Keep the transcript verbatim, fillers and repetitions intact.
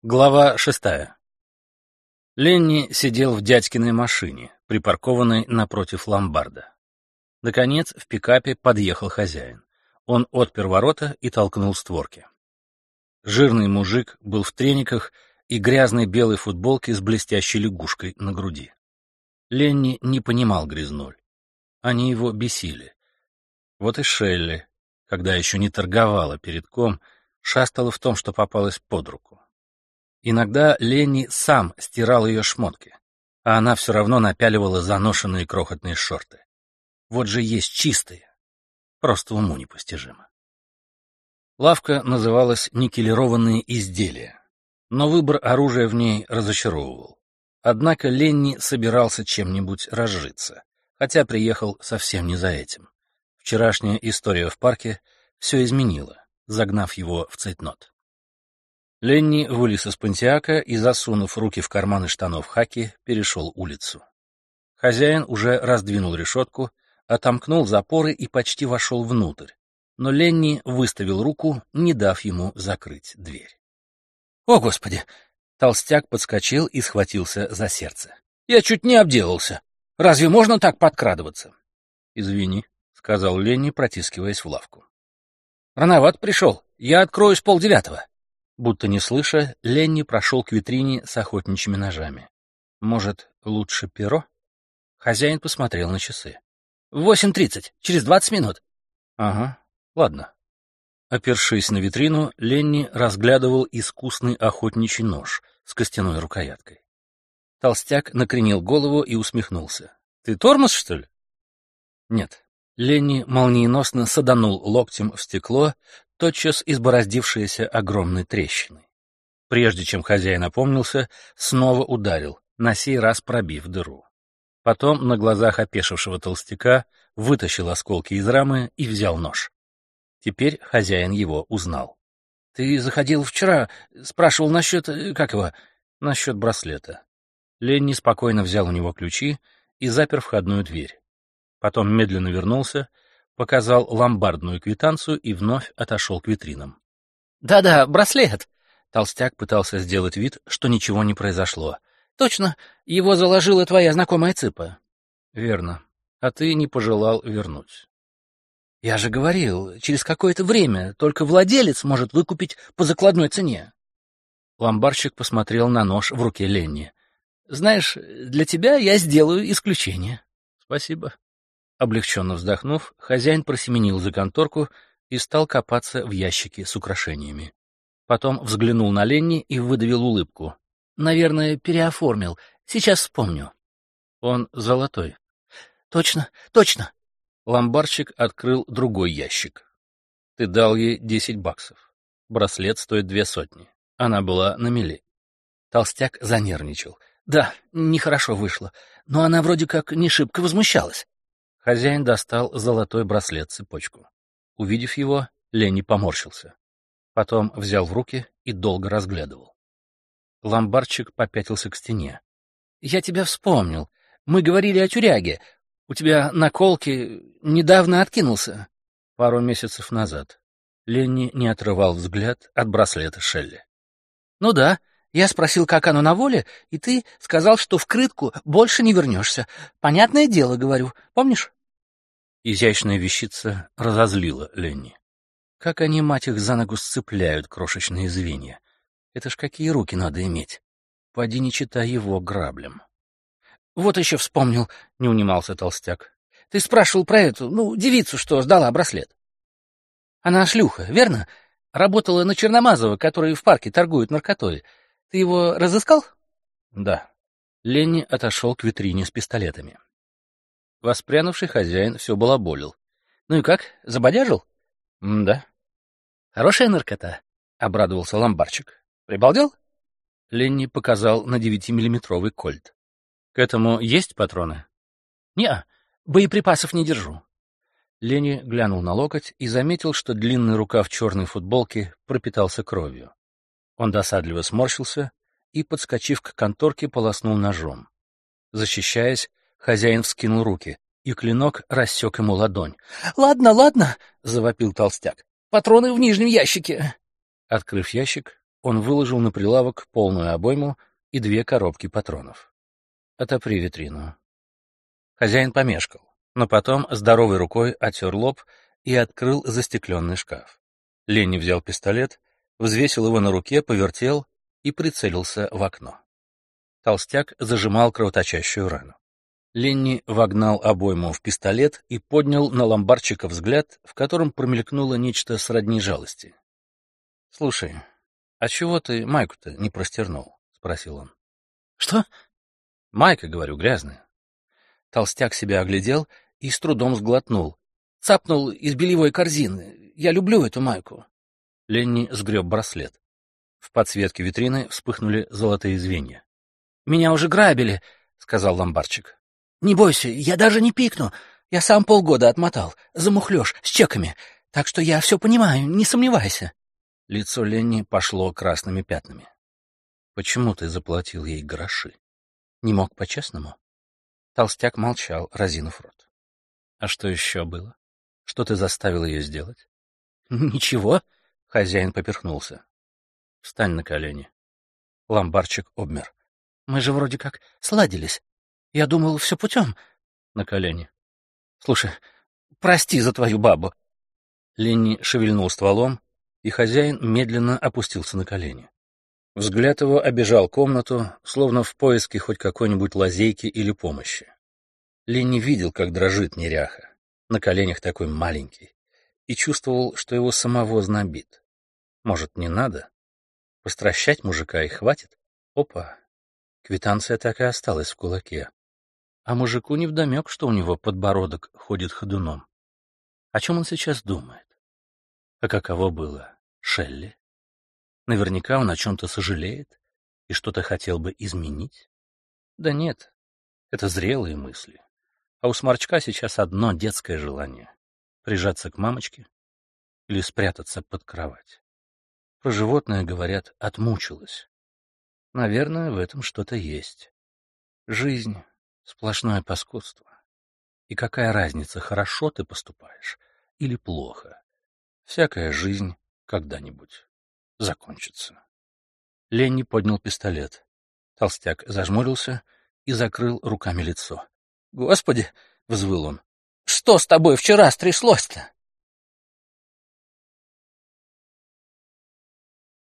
Глава шестая. Ленни сидел в дядькиной машине, припаркованной напротив ломбарда. Наконец, в пикапе подъехал хозяин. Он отпер ворота и толкнул створки. Жирный мужик был в трениках и грязной белой футболке с блестящей лягушкой на груди. Ленни не понимал грязнуль. Они его бесили. Вот и Шелли, когда еще не торговала перед ком, шастала в том, что попалась под руку. Иногда Ленни сам стирал ее шмотки, а она все равно напяливала заношенные крохотные шорты. Вот же есть чистые. Просто уму непостижимо. Лавка называлась «Никелированные изделия», но выбор оружия в ней разочаровывал. Однако Ленни собирался чем-нибудь разжиться, хотя приехал совсем не за этим. Вчерашняя история в парке все изменила, загнав его в цейтнот. Ленни вылез из Понтиака и, засунув руки в карманы штанов хаки, перешел улицу. Хозяин уже раздвинул решетку, отомкнул запоры и почти вошел внутрь, но Ленни выставил руку, не дав ему закрыть дверь. «О, Господи!» Толстяк подскочил и схватился за сердце. «Я чуть не обделался. Разве можно так подкрадываться?» «Извини», — сказал Ленни, протискиваясь в лавку. «Рановат пришел. Я открою с полдевятого». Будто не слыша, Ленни прошел к витрине с охотничьими ножами. «Может, лучше перо?» Хозяин посмотрел на часы. «Восемь тридцать. Через двадцать минут». «Ага, ладно». Опершись на витрину, Ленни разглядывал искусный охотничий нож с костяной рукояткой. Толстяк накренил голову и усмехнулся. «Ты тормоз, что ли?» «Нет». Ленни молниеносно саданул локтем в стекло, тотчас избороздившееся огромной трещиной. Прежде чем хозяин опомнился, снова ударил, на сей раз пробив дыру. Потом на глазах опешившего толстяка вытащил осколки из рамы и взял нож. Теперь хозяин его узнал. — Ты заходил вчера, спрашивал насчет... как его? — Насчет браслета. Ленни спокойно взял у него ключи и запер входную дверь. Потом медленно вернулся, показал ломбардную квитанцию и вновь отошел к витринам. «Да-да, браслет!» Толстяк пытался сделать вид, что ничего не произошло. «Точно, его заложила твоя знакомая Цыпа». «Верно. А ты не пожелал вернуть». «Я же говорил, через какое-то время только владелец может выкупить по закладной цене». Ломбарщик посмотрел на нож в руке Ленни. «Знаешь, для тебя я сделаю исключение». «Спасибо». Облегченно вздохнув, хозяин просеменил за конторку и стал копаться в ящике с украшениями. Потом взглянул на Ленни и выдавил улыбку. «Наверное, переоформил. Сейчас вспомню». «Он золотой». «Точно, точно». Ломбарщик открыл другой ящик. «Ты дал ей десять баксов. Браслет стоит две сотни. Она была на мели». Толстяк занервничал. «Да, нехорошо вышло, но она вроде как не шибко возмущалась». Хозяин достал золотой браслет-цепочку. Увидев его, Ленни поморщился. Потом взял в руки и долго разглядывал. Ломбардчик попятился к стене. — Я тебя вспомнил. Мы говорили о тюряге. У тебя наколки недавно откинулся. Пару месяцев назад. Ленни не отрывал взгляд от браслета Шелли. — Ну да. Я спросил, как оно на воле, и ты сказал, что в крытку больше не вернешься. Понятное дело, говорю. Помнишь? Изящная вещица разозлила Ленни. Как они, мать их, за ногу сцепляют крошечные звенья. Это ж какие руки надо иметь. Поди не читай его граблем. Вот еще вспомнил, не унимался толстяк. Ты спрашивал про эту, ну, девицу, что сдала браслет. Она шлюха, верно? Работала на Черномазова, который в парке торгует наркотой. Ты его разыскал? Да. Ленни отошел к витрине с пистолетами. Воспрянувший хозяин все балаболил. Ну и как, забодяжил? Да. Хорошая наркота, обрадовался ломбарчик. Прибалдел? Ленни показал на девятимиллиметровый кольт. К этому есть патроны? Не-а, боеприпасов не держу. Ленни глянул на локоть и заметил, что длинный рукав черной футболки пропитался кровью. Он досадливо сморщился и, подскочив к конторке, полоснул ножом. Защищаясь, хозяин вскинул руки, и клинок рассек ему ладонь. — Ладно, ладно, — завопил толстяк. — Патроны в нижнем ящике. Открыв ящик, Он выложил на прилавок полную обойму и две коробки патронов. «Отопри витрину». Хозяин помешкал, но потом здоровой рукой отер лоб и открыл застекленный шкаф. Ленни взял пистолет, взвесил его на руке, повертел и прицелился в окно. Толстяк зажимал кровоточащую рану. Ленни вогнал обойму в пистолет и поднял на ломбардчика взгляд, в котором промелькнуло нечто сродни жалости. — Слушай, а чего ты майку-то не простернул? — спросил он. — Что? — Майка, говорю, грязная. Толстяк себя оглядел и с трудом сглотнул. Цапнул из бельевой корзины. Я люблю эту майку. Ленни сгреб браслет. В подсветке витрины вспыхнули золотые звенья. — Меня уже грабили, — сказал ломбардчик. — Не бойся, я даже не пикну. Я сам полгода отмотал. Замухлёшь, с чеками. Так что я все понимаю, не сомневайся. Лицо Ленни пошло красными пятнами. — Почему ты заплатил ей гроши? Не мог по-честному? Толстяк молчал, разинув рот. — А что еще было? Что ты заставил ее сделать? — Ничего. Хозяин поперхнулся. — Встань на колени. Ломбардчик обмер. — Мы же вроде как сладились. Я думал, все путем. На колени. — Слушай, прости за твою бабу. Ленни шевельнул стволом, и хозяин медленно опустился на колени. Взгляд его обежал комнату, словно в поиске хоть какой-нибудь лазейки или помощи. Ленни видел, как дрожит неряха, на коленях такой маленький, и чувствовал, что его самого знобит. Может, не надо? Постращать мужика и хватит? Опа! Квитанция так и осталась в кулаке. А мужику невдомек, что у него подбородок ходит ходуном. О чем он сейчас думает? А каково было Шелли? Наверняка он о чем-то сожалеет и что-то хотел бы изменить. Да нет, это зрелые мысли. А у сморчка сейчас одно детское желание — прижаться к мамочке или спрятаться под кровать. Про животное, говорят, отмучилась. Наверное, в этом что-то есть. Жизнь — сплошное паскудство. И какая разница, хорошо ты поступаешь или плохо? Всякая жизнь когда-нибудь закончится. Ленни поднял пистолет. Толстяк зажмурился и закрыл руками лицо. — Господи! — взвыл он. — Что с тобой вчера стряслось-то?